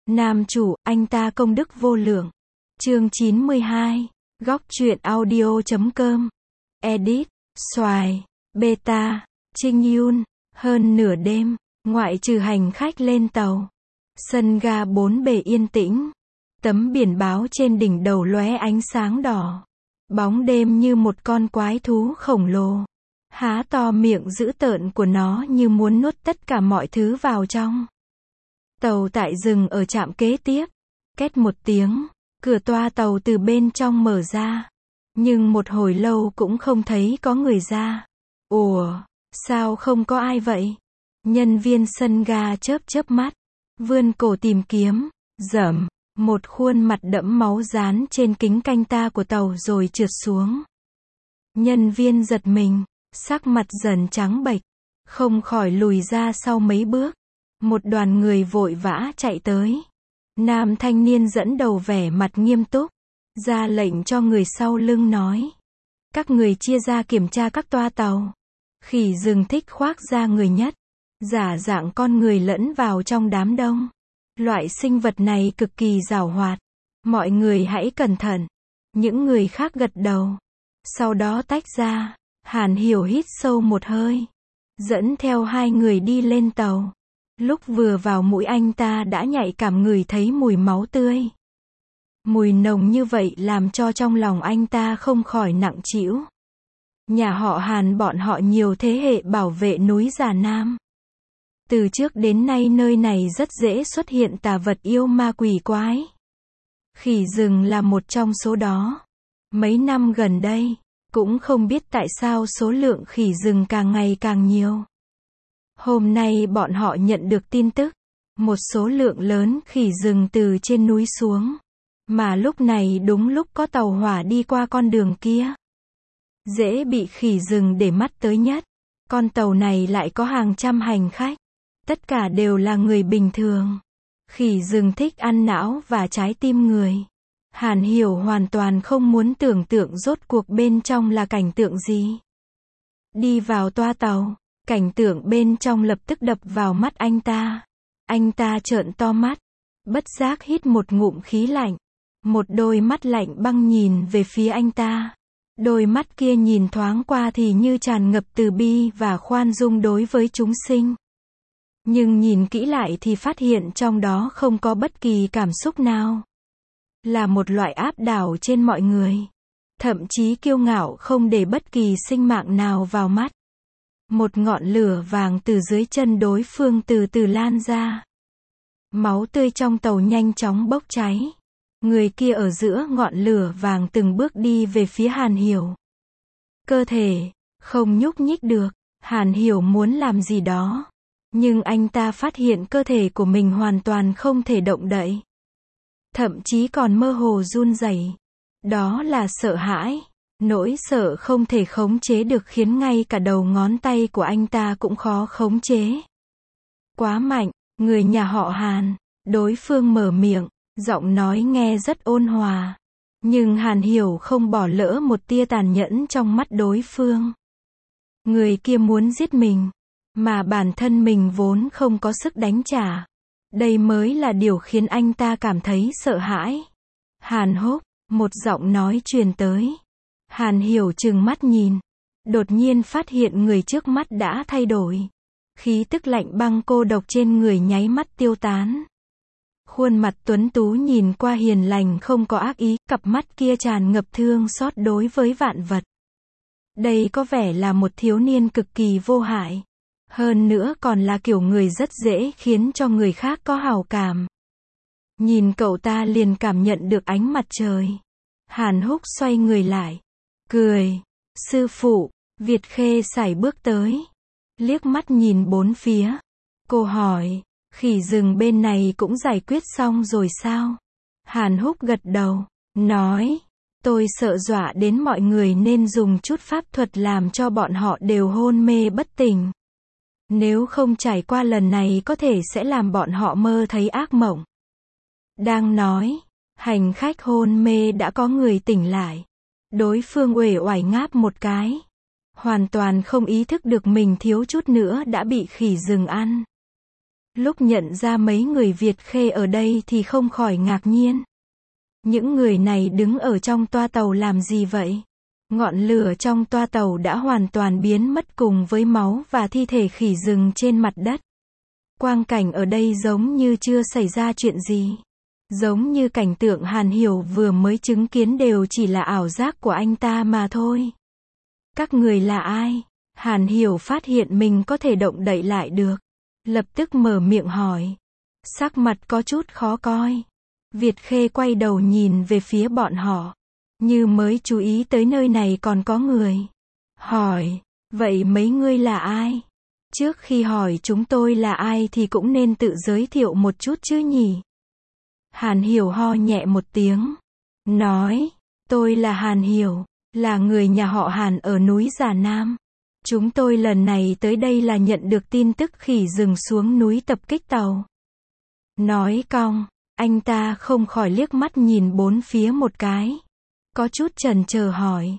Nam chủ, anh ta công đức vô lượng. Chương 92. Góc truyện audio.com. Edit. Xoài. Beta. Trinh Yun. Hơn nửa đêm, ngoại trừ hành khách lên tàu, sân ga bốn bề yên tĩnh. Tấm biển báo trên đỉnh đầu lóe ánh sáng đỏ. Bóng đêm như một con quái thú khổng lồ. Há to miệng dữ tợn của nó như muốn nuốt tất cả mọi thứ vào trong. Tàu tại dừng ở trạm kế tiếp. Két một tiếng, cửa toa tàu từ bên trong mở ra. Nhưng một hồi lâu cũng không thấy có người ra. Ủa, sao không có ai vậy? Nhân viên sân ga chớp chớp mắt, vươn cổ tìm kiếm, rẩm, một khuôn mặt đẫm máu dán trên kính canh ta của tàu rồi trượt xuống. Nhân viên giật mình, sắc mặt dần trắng bệch, không khỏi lùi ra sau mấy bước. Một đoàn người vội vã chạy tới. Nam thanh niên dẫn đầu vẻ mặt nghiêm túc, ra lệnh cho người sau lưng nói: các người chia ra kiểm tra các toa tàu. Khỉ rừng thích khoác da người nhất, giả dạng con người lẫn vào trong đám đông. Loại sinh vật này cực kỳ giàu hoạt. Mọi người hãy cẩn thận. Những người khác gật đầu. Sau đó tách ra. Hàn Hiểu hít sâu một hơi, dẫn theo hai người đi lên tàu. Lúc vừa vào mũi anh ta đã nhạy cảm ngửi thấy mùi máu tươi. Mùi nồng như vậy làm cho trong lòng anh ta không khỏi nặng trĩu. Nhà họ Hàn bọn họ nhiều thế hệ bảo vệ núi Già Nam. Từ trước đến nay nơi này rất dễ xuất hiện tà vật yêu ma quỷ quái. Khỉ rừng là một trong số đó. Mấy năm gần đây, cũng không biết tại sao số lượng khỉ rừng càng ngày càng nhiều. Hôm nay bọn họ nhận được tin tức, một số lượng lớn khỉ rừng từ trên núi xuống. Mà lúc này đúng lúc có tàu hỏa đi qua con đường kia. Dễ bị khỉ rừng để mắt tới nhất. Con tàu này lại có hàng trăm hành khách. Tất cả đều là người bình thường. Khỉ rừng thích ăn não và trái tim người. Hàn Hiểu hoàn toàn không muốn tưởng tượng rốt cuộc bên trong là cảnh tượng gì. Đi vào toa tàu, cảnh tượng bên trong lập tức đập vào mắt anh ta. Anh ta trợn to mắt, bất giác hít một ngụm khí lạnh. Một đôi mắt lạnh băng nhìn về phía anh ta. Đôi mắt kia nhìn thoáng qua thì như tràn ngập từ bi và khoan dung đối với chúng sinh. Nhưng nhìn kỹ lại thì phát hiện trong đó không có bất kỳ cảm xúc nào. Là một loại áp đảo trên mọi người. Thậm chí kiêu ngạo không để bất kỳ sinh mạng nào vào mắt. Một ngọn lửa vàng từ dưới chân đối phương từ từ lan ra. Máu tươi trong tàu nhanh chóng bốc cháy. Người kia ở giữa ngọn lửa vàng từng bước đi về phía Hàn Hiểu. Cơ thể không nhúc nhích được. Hàn Hiểu muốn làm gì đó, nhưng anh ta phát hiện cơ thể của mình hoàn toàn không thể động đậy. Thậm chí còn mơ hồ run rẩy. Đó là sợ hãi. Nỗi sợ không thể khống chế được khiến ngay cả đầu ngón tay của anh ta cũng khó khống chế. Quá mạnh, người nhà họ Hàn. Đối phương mở miệng, giọng nói nghe rất ôn hòa. Nhưng Hàn Hiểu không bỏ lỡ một tia tàn nhẫn trong mắt đối phương. Người kia muốn giết mình, mà bản thân mình vốn không có sức đánh trả. Đây mới là điều khiến anh ta cảm thấy sợ hãi. Hàn Húc, một giọng nói truyền tới. Hàn Hiểu trừng mắt nhìn. Đột nhiên phát hiện người trước mắt đã thay đổi. Khí tức lạnh băng cô độc trên người nháy mắt tiêu tán. Khuôn mặt tuấn tú nhìn qua hiền lành không có ác ý, cặp mắt kia tràn ngập thương xót đối với vạn vật. Đây có vẻ là một thiếu niên cực kỳ vô hại. Hơn nữa còn là kiểu người rất dễ khiến cho người khác có hảo cảm. Nhìn cậu ta liền cảm nhận được ánh mặt trời. Hàn Húc xoay người lại, cười. Sư phụ. Việt Khê sải bước tới, liếc mắt nhìn bốn phía. Cô hỏi, khỉ rừng bên này cũng giải quyết xong rồi sao? Hàn Húc gật đầu, nói, tôi sợ dọa đến mọi người nên dùng chút pháp thuật làm cho bọn họ đều hôn mê bất tỉnh. Nếu không trải qua lần này có thể sẽ làm bọn họ mơ thấy ác mộng. Đang nói, hành khách hôn mê đã có người tỉnh lại. Đối phương uể oải ngáp một cái. Hoàn toàn không ý thức được mình thiếu chút nữa đã bị khỉ rừng ăn. Lúc nhận ra mấy người Việt Khê ở đây thì không khỏi ngạc nhiên. Những người này đứng ở trong toa tàu làm gì vậy? Ngọn lửa trong toa tàu đã hoàn toàn biến mất cùng với máu và thi thể khỉ rừng trên mặt đất. Quang cảnh ở đây giống như chưa xảy ra chuyện gì. Giống như cảnh tượng Hàn Hiểu vừa mới chứng kiến đều chỉ là ảo giác của anh ta mà thôi. Các người là ai? Hàn Hiểu phát hiện mình có thể động đậy lại được. Lập tức mở miệng hỏi. Sắc mặt có chút khó coi. Việt Khê quay đầu nhìn về phía bọn họ. Như mới chú ý tới nơi này còn có người. Hỏi, vậy mấy ngươi là ai? Trước khi hỏi chúng tôi là ai thì cũng nên tự giới thiệu một chút chứ nhỉ? Hàn Hiểu ho nhẹ một tiếng. Nói, tôi là Hàn Hiểu, là người nhà họ Hàn ở núi Già Nam. Chúng tôi lần này tới đây là nhận được tin tức khỉ rừng xuống núi tập kích tàu. Nói cong, anh ta không khỏi liếc mắt nhìn bốn phía một cái. Có chút chần chờ hỏi.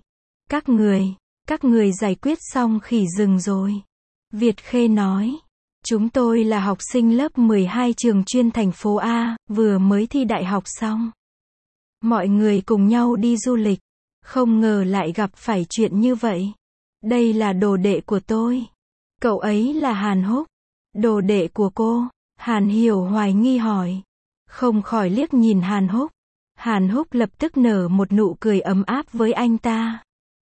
Các người giải quyết xong khỉ rừng rồi. Việt Khê nói. Chúng tôi là học sinh lớp 12 trường chuyên thành phố A, vừa mới thi đại học xong. Mọi người cùng nhau đi du lịch. Không ngờ lại gặp phải chuyện như vậy. Đây là đồ đệ của tôi. Cậu ấy là Hàn Húc. Đồ đệ của cô. Hàn Hiểu hoài nghi hỏi. Không khỏi liếc nhìn Hàn Húc. Hàn Húc lập tức nở một nụ cười ấm áp với anh ta.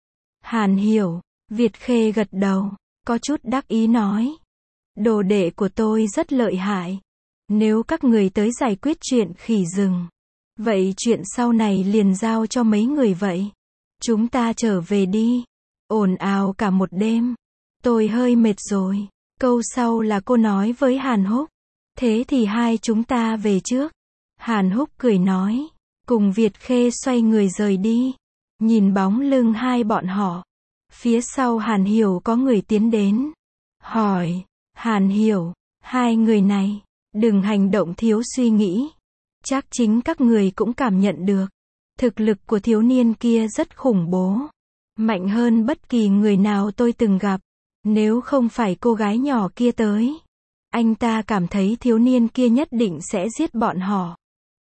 Hàn Hiểu. Việt Khê gật đầu. Có chút đắc ý nói. Đồ đệ của tôi rất lợi hại. Nếu các người tới giải quyết chuyện khỉ rừng. Vậy chuyện sau này liền giao cho mấy người vậy. Chúng ta trở về đi. Ồn ào cả một đêm. Tôi hơi mệt rồi. Câu sau là cô nói với Hàn Húc. Thế thì hai chúng ta về trước. Hàn Húc cười nói. Cùng Việt Khê xoay người rời đi. Nhìn bóng lưng hai bọn họ. Phía sau Hàn Hiểu có người tiến đến. Hỏi. Hàn Hiểu. Hai người này. Đừng hành động thiếu suy nghĩ. Chắc chính các người cũng cảm nhận được. Thực lực của thiếu niên kia rất khủng bố. Mạnh hơn bất kỳ người nào tôi từng gặp. Nếu không phải cô gái nhỏ kia tới. Anh ta cảm thấy thiếu niên kia nhất định sẽ giết bọn họ.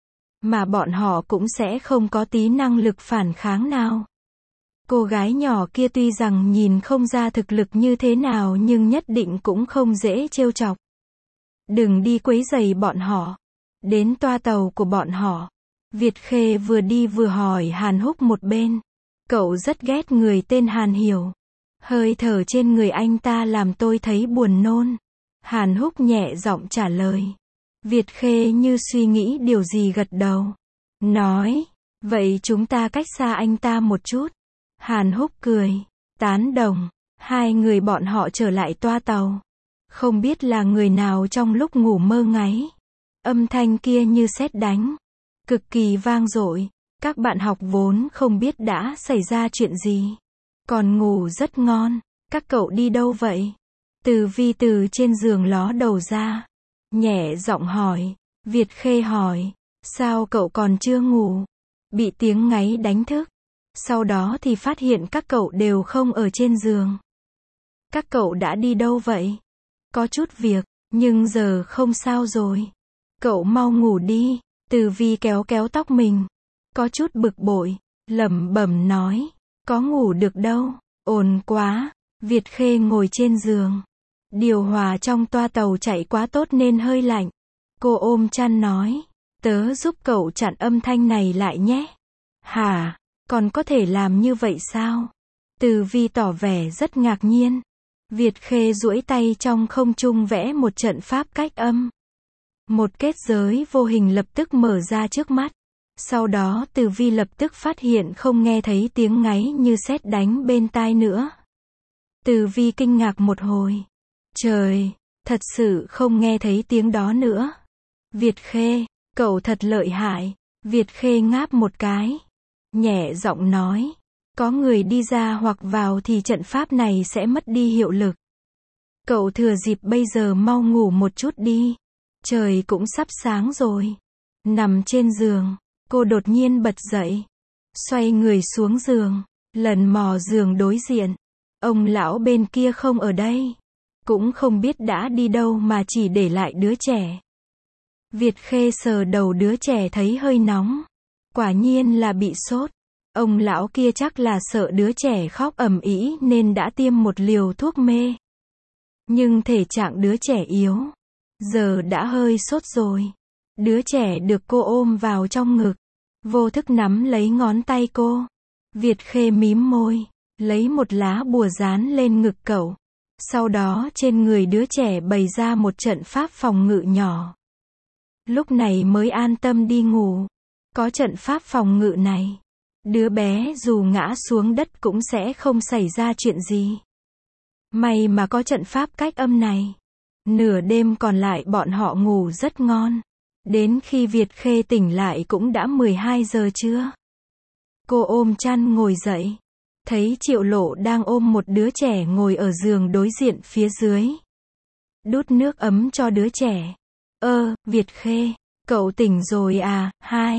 Mà bọn họ cũng sẽ không có tí năng lực phản kháng nào. Cô gái nhỏ kia tuy rằng nhìn không ra thực lực như thế nào nhưng nhất định cũng không dễ trêu chọc. Đừng đi quấy rầy bọn họ. Đến toa tàu của bọn họ. Việt Khê vừa đi vừa hỏi Hàn Húc một bên. Cậu rất ghét người tên Hàn Hiểu. Hơi thở trên người anh ta làm tôi thấy buồn nôn. Hàn Húc nhẹ giọng trả lời. Việt Khê như suy nghĩ điều gì gật đầu. Nói, vậy chúng ta cách xa anh ta một chút. Hàn Húc cười, tán đồng. Hai người bọn họ trở lại toa tàu. Không biết là người nào trong lúc ngủ mơ ngáy. Âm thanh kia như sét đánh. Cực kỳ vang dội. Các bạn học vốn không biết đã xảy ra chuyện gì. Còn ngủ rất ngon. Các cậu đi đâu vậy? Từ Vi từ trên giường ló đầu ra. Nhẹ giọng hỏi. Việt Khê hỏi. Sao cậu còn chưa ngủ? Bị tiếng ngáy đánh thức. Sau đó thì phát hiện các cậu đều không ở trên giường. Các cậu đã đi đâu vậy? Có chút việc, nhưng giờ không sao rồi. Cậu mau ngủ đi. Từ Vi kéo kéo tóc mình. Có chút bực bội. Lẩm bẩm nói. Có ngủ được đâu. Ồn quá. Việt Khê ngồi trên giường. Điều hòa trong toa tàu chạy quá tốt nên hơi lạnh. Cô ôm chăn nói. Tớ giúp cậu chặn âm thanh này lại nhé. Hả? Còn có thể làm như vậy sao? Từ Vi tỏ vẻ rất ngạc nhiên. Việt Khê duỗi tay trong không trung vẽ một trận pháp cách âm. Một kết giới vô hình lập tức mở ra trước mắt. Sau đó Từ Vi lập tức phát hiện không nghe thấy tiếng ngáy như sét đánh bên tai nữa. Từ Vi kinh ngạc một hồi. Trời, thật sự không nghe thấy tiếng đó nữa. Việt Khê, cậu thật lợi hại. Việt Khê ngáp một cái. Nhẹ giọng nói. Có người đi ra hoặc vào thì trận pháp này sẽ mất đi hiệu lực. Cậu thừa dịp bây giờ mau ngủ một chút đi. Trời cũng sắp sáng rồi. Nằm trên giường, cô đột nhiên bật dậy. Xoay người xuống giường. Lần mò giường đối diện. Ông lão bên kia không ở đây. cũng không biết đã đi đâu mà chỉ để lại đứa trẻ. Việt Khê sờ đầu đứa trẻ thấy hơi nóng. Quả nhiên là bị sốt. Ông lão kia chắc là sợ đứa trẻ khóc ầm ĩ nên đã tiêm một liều thuốc mê. Nhưng thể trạng đứa trẻ yếu. Giờ đã hơi sốt rồi. Đứa trẻ được cô ôm vào trong ngực. Vô thức nắm lấy ngón tay cô. Việt Khê mím môi. Lấy một lá bùa dán lên ngực cậu. Sau đó trên người đứa trẻ bày ra một trận pháp phòng ngự nhỏ. Lúc này mới an tâm đi ngủ. Có trận pháp phòng ngự này, đứa bé dù ngã xuống đất cũng sẽ không xảy ra chuyện gì. May mà có trận pháp cách âm này. Nửa đêm còn lại bọn họ ngủ rất ngon. Đến khi Việt Khê tỉnh lại cũng đã 12 giờ trưa. Cô ôm chăn ngồi dậy. Thấy Triệu Lộ đang ôm một đứa trẻ ngồi ở giường đối diện phía dưới. Đút nước ấm cho đứa trẻ. Việt Khê, cậu tỉnh rồi à?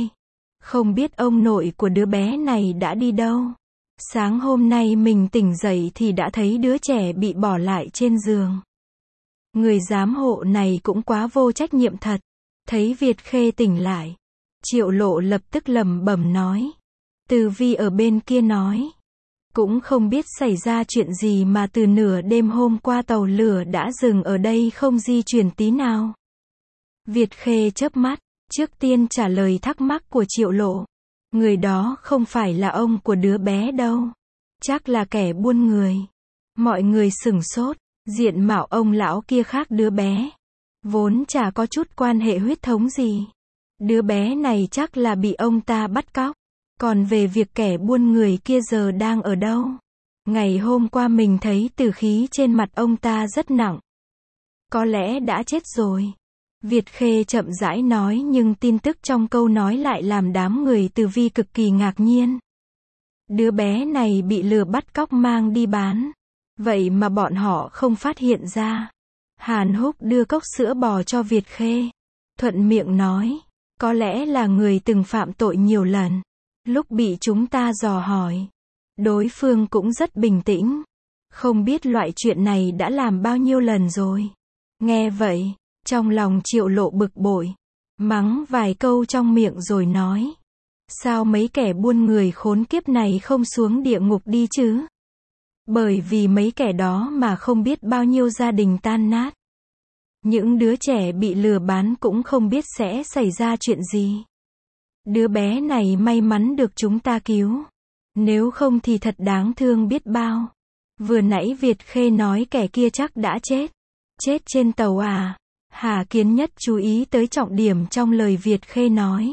Không biết ông nội của đứa bé này đã đi đâu. Sáng hôm nay mình tỉnh dậy thì đã thấy đứa trẻ bị bỏ lại trên giường. Người giám hộ này cũng quá vô trách nhiệm thật. Thấy Việt Khê tỉnh lại, Triệu Lộ lập tức lẩm bẩm nói. Từ Vi ở bên kia nói. Cũng không biết xảy ra chuyện gì mà từ nửa đêm hôm qua tàu lửa đã dừng ở đây không di chuyển tí nào. Việt Khê chớp mắt, trước tiên trả lời thắc mắc của Triệu Lộ. Người đó không phải là ông của đứa bé đâu. Chắc là kẻ buôn người. Mọi người sửng sốt, diện mạo ông lão kia khác đứa bé. Vốn chả có chút quan hệ huyết thống gì. Đứa bé này chắc là bị ông ta bắt cóc. Còn về việc kẻ buôn người kia giờ đang ở đâu? Ngày hôm qua mình thấy tử khí trên mặt ông ta rất nặng. Có lẽ đã chết rồi. Việt Khê chậm rãi nói nhưng tin tức trong câu nói lại làm đám người Từ Vi cực kỳ ngạc nhiên. Đứa bé này bị lừa bắt cóc mang đi bán. Vậy mà bọn họ không phát hiện ra. Hàn Húc đưa cốc sữa bò cho Việt Khê. Thuận miệng nói. Có lẽ là người từng phạm tội nhiều lần. Lúc bị chúng ta dò hỏi, đối phương cũng rất bình tĩnh. Không biết loại chuyện này đã làm bao nhiêu lần rồi. Nghe vậy, trong lòng Triệu Lộ bực bội. Mắng vài câu trong miệng rồi nói. Sao mấy kẻ buôn người khốn kiếp này không xuống địa ngục đi chứ? Bởi vì mấy kẻ đó mà không biết bao nhiêu gia đình tan nát. Những đứa trẻ bị lừa bán cũng không biết sẽ xảy ra chuyện gì. Đứa bé này may mắn được chúng ta cứu. Nếu không thì thật đáng thương biết bao. Vừa nãy Việt Khê nói kẻ kia chắc đã chết. Chết trên tàu à? Hà Kiến Nhất chú ý tới trọng điểm trong lời Việt Khê nói.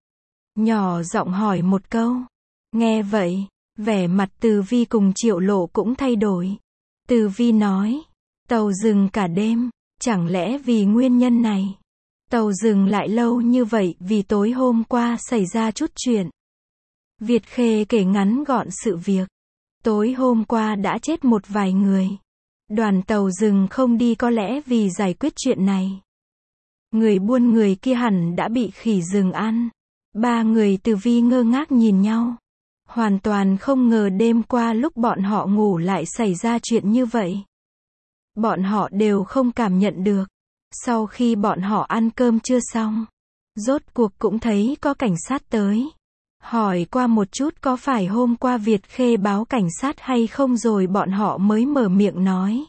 Nhỏ giọng hỏi một câu. Nghe vậy, vẻ mặt Từ Vi cùng Triệu Lộ cũng thay đổi. Từ Vi nói. Tàu dừng cả đêm. Chẳng lẽ vì nguyên nhân này? Tàu dừng lại lâu như vậy vì tối hôm qua xảy ra chút chuyện. Việt Khê kể ngắn gọn sự việc. Tối hôm qua đã chết một vài người. Đoàn tàu dừng không đi có lẽ vì giải quyết chuyện này. Người buôn người kia hẳn đã bị khỉ rừng ăn. Ba người Từ Vi ngơ ngác nhìn nhau. Hoàn toàn không ngờ đêm qua lúc bọn họ ngủ lại xảy ra chuyện như vậy. Bọn họ đều không cảm nhận được. Sau khi bọn họ ăn cơm trưa xong, rốt cuộc cũng thấy có cảnh sát tới. Hỏi qua một chút có phải hôm qua Việt Khê báo cảnh sát hay không rồi bọn họ mới mở miệng nói.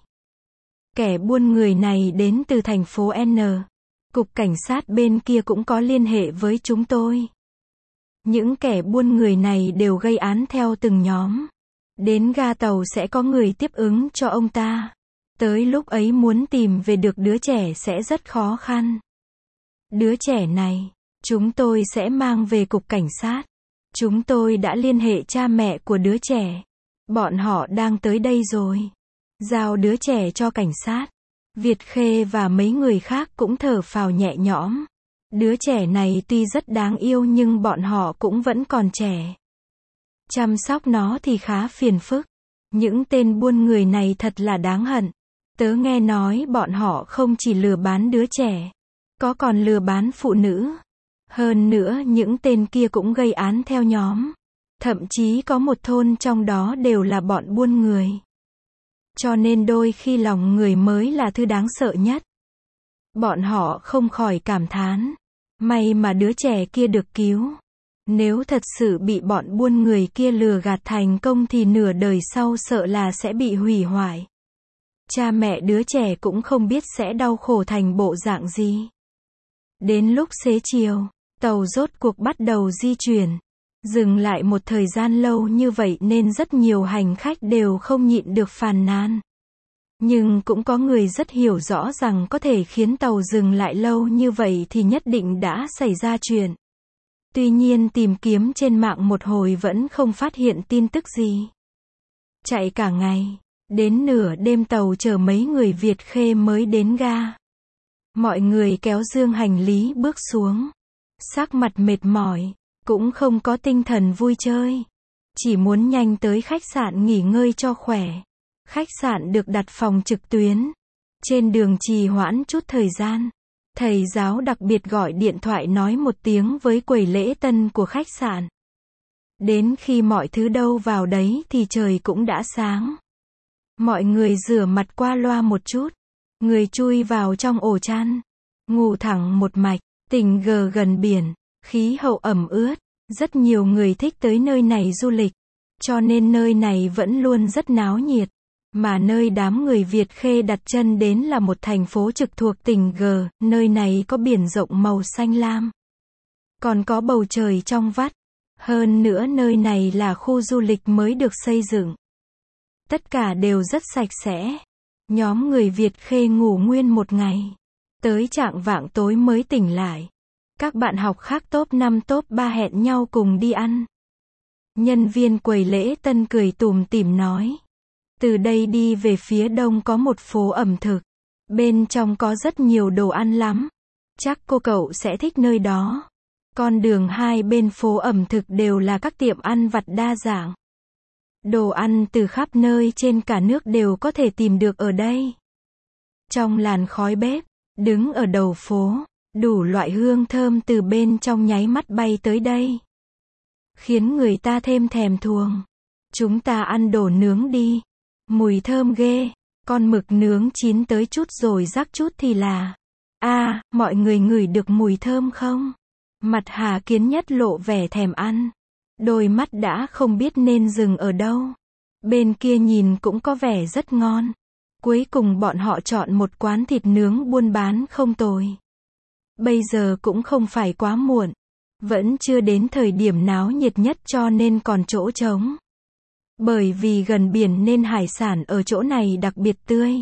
Kẻ buôn người này đến từ thành phố N. Cục cảnh sát bên kia cũng có liên hệ với chúng tôi. Những kẻ buôn người này đều gây án theo từng nhóm. Đến ga tàu sẽ có người tiếp ứng cho ông ta. Tới lúc ấy muốn tìm về được đứa trẻ sẽ rất khó khăn. Đứa trẻ này, chúng tôi sẽ mang về cục cảnh sát. Chúng tôi đã liên hệ cha mẹ của đứa trẻ. Bọn họ đang tới đây rồi. Giao đứa trẻ cho cảnh sát. Việt Khê và mấy người khác cũng thở phào nhẹ nhõm. Đứa trẻ này tuy rất đáng yêu nhưng bọn họ cũng vẫn còn trẻ. Chăm sóc nó thì khá phiền phức. Những tên buôn người này thật là đáng hận. Tớ nghe nói bọn họ không chỉ lừa bán đứa trẻ, có còn lừa bán phụ nữ. Hơn nữa những tên kia cũng gây án theo nhóm. Thậm chí có một thôn trong đó đều là bọn buôn người. Cho nên đôi khi lòng người mới là thứ đáng sợ nhất. Bọn họ không khỏi cảm thán. May mà đứa trẻ kia được cứu. Nếu thật sự bị bọn buôn người kia lừa gạt thành công thì nửa đời sau sợ là sẽ bị hủy hoại. Cha mẹ đứa trẻ cũng không biết sẽ đau khổ thành bộ dạng gì. Đến lúc xế chiều, tàu rốt cuộc bắt đầu di chuyển. Dừng lại một thời gian lâu như vậy nên rất nhiều hành khách đều không nhịn được phàn nàn. Nhưng cũng có người rất hiểu rõ rằng có thể khiến tàu dừng lại lâu như vậy thì nhất định đã xảy ra chuyện. Tuy nhiên tìm kiếm trên mạng một hồi vẫn không phát hiện tin tức gì. Chạy cả ngày, đến nửa đêm tàu chở mấy người Việt Khê mới đến ga. Mọi người kéo dương hành lý bước xuống. Sắc mặt mệt mỏi, cũng không có tinh thần vui chơi. Chỉ muốn nhanh tới khách sạn nghỉ ngơi cho khỏe. Khách sạn được đặt phòng trực tuyến. Trên đường trì hoãn chút thời gian. Thầy giáo đặc biệt gọi điện thoại nói một tiếng với quầy lễ tân của khách sạn. Đến khi mọi thứ đâu vào đấy thì trời cũng đã sáng. Mọi người rửa mặt qua loa một chút. Người chui vào trong ổ chăn. Ngủ thẳng một mạch. Tỉnh G gần biển. Khí hậu ẩm ướt. Rất nhiều người thích tới nơi này du lịch. Cho nên nơi này vẫn luôn rất náo nhiệt. Mà nơi đám người Việt Khê đặt chân đến là một thành phố trực thuộc tỉnh G, nơi này có biển rộng màu xanh lam. Còn có bầu trời trong vắt. Hơn nữa nơi này là khu du lịch mới được xây dựng. Tất cả đều rất sạch sẽ. Nhóm người Việt Khê ngủ nguyên một ngày. Tới chạng vạng tối mới tỉnh lại. Các bạn học khác top 5 top 3 hẹn nhau cùng đi ăn. Nhân viên quầy lễ tân cười tủm tỉm nói. Từ đây đi về phía đông có một phố ẩm thực. Bên trong có rất nhiều đồ ăn lắm. Chắc cô cậu sẽ thích nơi đó. Con đường hai bên phố ẩm thực đều là các tiệm ăn vặt đa dạng. Đồ ăn từ khắp nơi trên cả nước đều có thể tìm được ở đây. Trong làn khói bếp, đứng ở đầu phố, đủ loại hương thơm từ bên trong nháy mắt bay tới đây. Khiến người ta thêm thèm thuồng. Chúng ta ăn đồ nướng đi. Mùi thơm ghê. Con mực nướng chín tới chút rồi rắc chút thì là. Mọi người ngửi được mùi thơm không? Mặt Hà Kiến Nhất lộ vẻ thèm ăn. Đôi mắt đã không biết nên dừng ở đâu. Bên kia nhìn cũng có vẻ rất ngon. Cuối cùng bọn họ chọn một quán thịt nướng buôn bán không tồi. Bây giờ cũng không phải quá muộn. Vẫn chưa đến thời điểm náo nhiệt nhất cho nên còn chỗ trống. Bởi vì gần biển nên hải sản ở chỗ này đặc biệt tươi.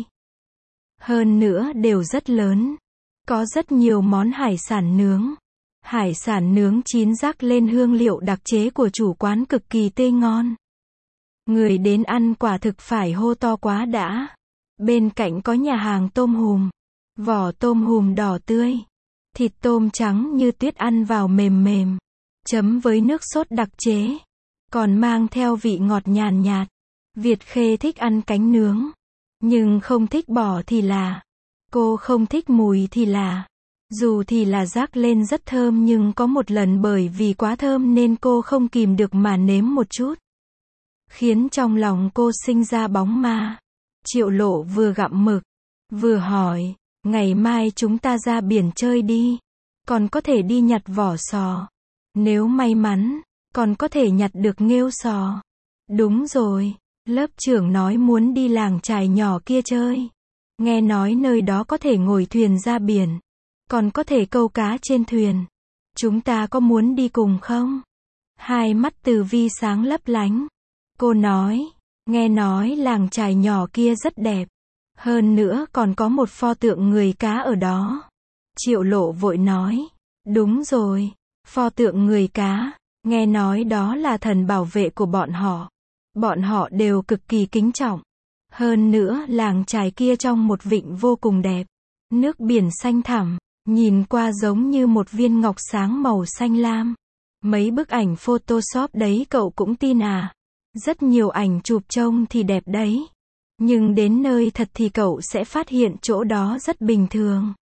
Hơn nữa đều rất lớn. Có rất nhiều món hải sản nướng. Hải sản nướng chín rắc lên hương liệu đặc chế của chủ quán cực kỳ tươi ngon. Người đến ăn quả thực phải hô to quá đã. Bên cạnh có nhà hàng tôm hùm. Vỏ tôm hùm đỏ tươi. Thịt tôm trắng như tuyết ăn vào mềm mềm. Chấm với nước sốt đặc chế. Còn mang theo vị ngọt nhàn nhạt. Việt Khê thích ăn cánh nướng. Nhưng không thích bò thì là. Cô không thích mùi thì là. Dù thì là rắc lên rất thơm nhưng có một lần bởi vì quá thơm nên cô không kìm được mà nếm một chút. Khiến trong lòng cô sinh ra bóng ma. Triệu Lộ vừa gặm mực. Vừa hỏi. Ngày mai chúng ta ra biển chơi đi. Còn có thể đi nhặt vỏ sò. Nếu may mắn. Còn có thể nhặt được nghêu sò. Đúng rồi. Lớp trưởng nói muốn đi làng chài nhỏ kia chơi. Nghe nói nơi đó có thể ngồi thuyền ra biển. Còn có thể câu cá trên thuyền. Chúng ta có muốn đi cùng không? Hai mắt Từ Vi sáng lấp lánh. Cô nói. Nghe nói làng chài nhỏ kia rất đẹp. Hơn nữa còn có một pho tượng người cá ở đó. Triệu Lộ vội nói. Đúng rồi. Pho tượng người cá. Nghe nói đó là thần bảo vệ của bọn họ. Bọn họ đều cực kỳ kính trọng. Hơn nữa làng chài kia trong một vịnh vô cùng đẹp. Nước biển xanh thẳm. Nhìn qua giống như một viên ngọc sáng màu xanh lam. Mấy bức ảnh Photoshop đấy cậu cũng tin à? Rất nhiều ảnh chụp trông thì đẹp đấy. Nhưng đến nơi thật thì cậu sẽ phát hiện chỗ đó rất bình thường.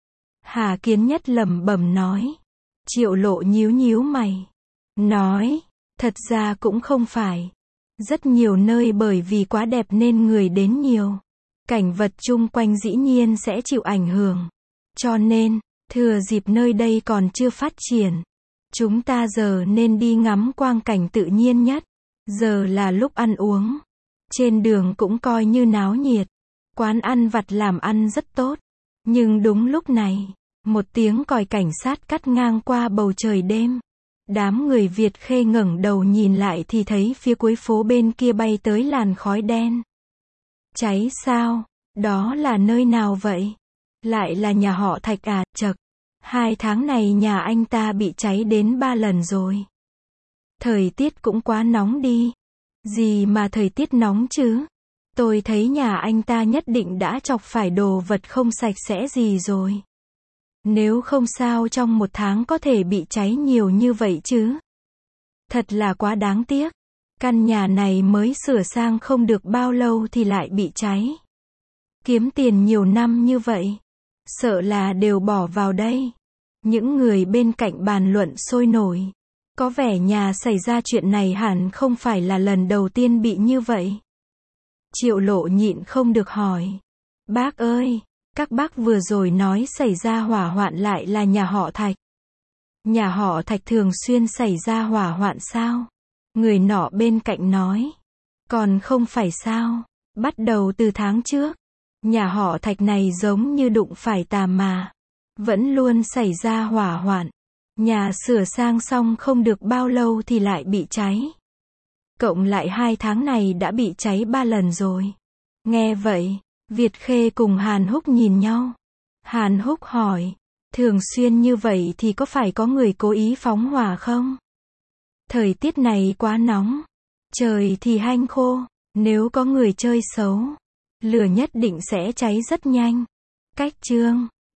Hà Kiến Nhất lẩm bẩm nói. Triệu Lộ nhíu nhíu mày. Nói, thật ra cũng không phải. Rất nhiều nơi bởi vì quá đẹp nên người đến nhiều. Cảnh vật chung quanh dĩ nhiên sẽ chịu ảnh hưởng. Cho nên, thừa dịp nơi đây còn chưa phát triển, chúng ta giờ nên đi ngắm quang cảnh tự nhiên nhất. Giờ là lúc ăn uống. Trên đường cũng coi như náo nhiệt. Quán ăn vặt làm ăn rất tốt. Nhưng đúng lúc này, một tiếng còi cảnh sát cắt ngang qua bầu trời đêm. Đám người Việt Khê ngẩng đầu nhìn lại thì thấy phía cuối phố bên kia bay tới làn khói đen. Cháy sao? Đó là nơi nào vậy? Lại là nhà họ Thạch à? Chậc. 2 tháng này nhà anh ta bị cháy đến 3 lần rồi. Thời tiết cũng quá nóng đi. Gì mà thời tiết nóng chứ? Tôi thấy nhà anh ta nhất định đã chọc phải đồ vật không sạch sẽ gì rồi. Nếu không sao trong 1 tháng có thể bị cháy nhiều như vậy chứ? Thật là quá đáng tiếc. Căn nhà này mới sửa sang không được bao lâu thì lại bị cháy. Kiếm tiền nhiều năm như vậy, sợ là đều bỏ vào đây. Những người bên cạnh bàn luận sôi nổi. Có vẻ nhà xảy ra chuyện này hẳn không phải là lần đầu tiên bị như vậy. Triệu Lộ nhịn không được hỏi. Bác ơi, các bác vừa rồi nói xảy ra hỏa hoạn lại là nhà họ Thạch. Nhà họ Thạch thường xuyên xảy ra hỏa hoạn sao? Người nọ bên cạnh nói. Còn không phải sao? Bắt đầu từ tháng trước, nhà họ Thạch này giống như đụng phải tà mà. Vẫn luôn xảy ra hỏa hoạn. Nhà sửa sang xong không được bao lâu thì lại bị cháy. Cộng lại 2 tháng này đã bị cháy 3 lần rồi. Nghe vậy, Việt Khê cùng Hàn Húc nhìn nhau. Hàn Húc hỏi, thường xuyên như vậy thì có phải có người cố ý phóng hỏa không? Thời tiết này quá nóng, trời thì hanh khô, nếu có người chơi xấu, lửa nhất định sẽ cháy rất nhanh. Cách chương